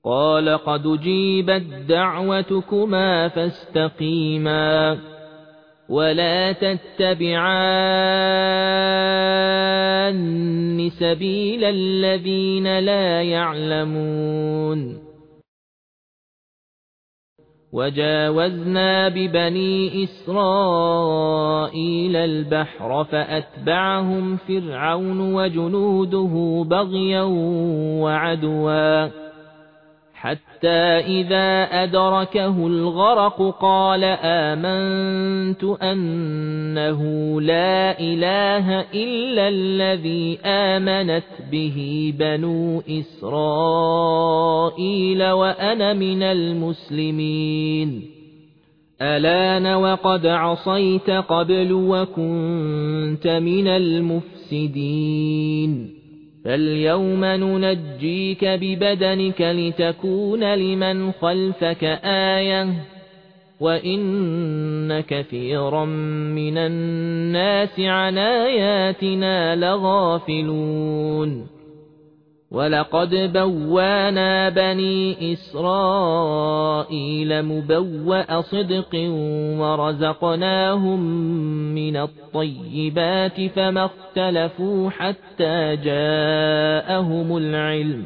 قال قد أجيبت دعوتكما فاستقيما ولا تتبعان سبيل الذين لا يعلمون وجاوزنا ببني إسرائيل البحر فأتبعهم فرعون وجنوده بغيا وعدوا حتى إذا أدركه الغرق قال آمنت أنه لا إله إلا الذي آمنت به بنو إسرائيل وأنا من المسلمين الآن وقد عصيت قبل وكنت من المفسدين فاليوم ننجيك ببدنك لتكون لمن خلفك آية وإن كثيرا من الناس عن آياتنا لغافلون ولقد بوانا بني إسرائيل مبوأ صدق ورزقناهم من الطيبات فما اختلفوا حتى جاءهم العلم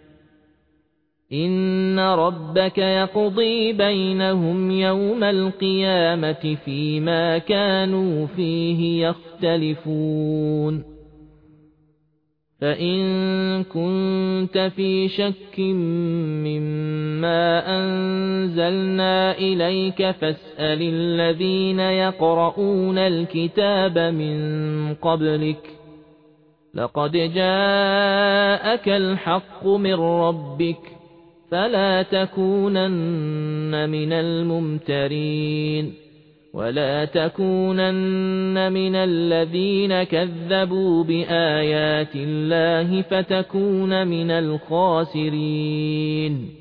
إن ربك يقضي بينهم يوم القيامة فيما كانوا فيه يختلفون فإن كنت في شك مما أنزلنا إليك فاسأل الذين يقرؤون الكتاب من قبلك لقد جاءك الحق من ربك فلا تكونن من الممترين ولا تكونن من الذين كذبوا بآيات الله فتكون من الخاسرين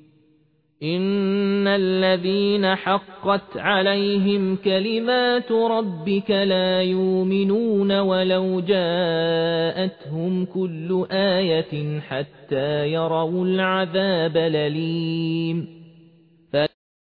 إن الذين حقت عليهم كلمات ربك لا يؤمنون ولو جاءتهم كل آية حتى يروا العذاب الأليم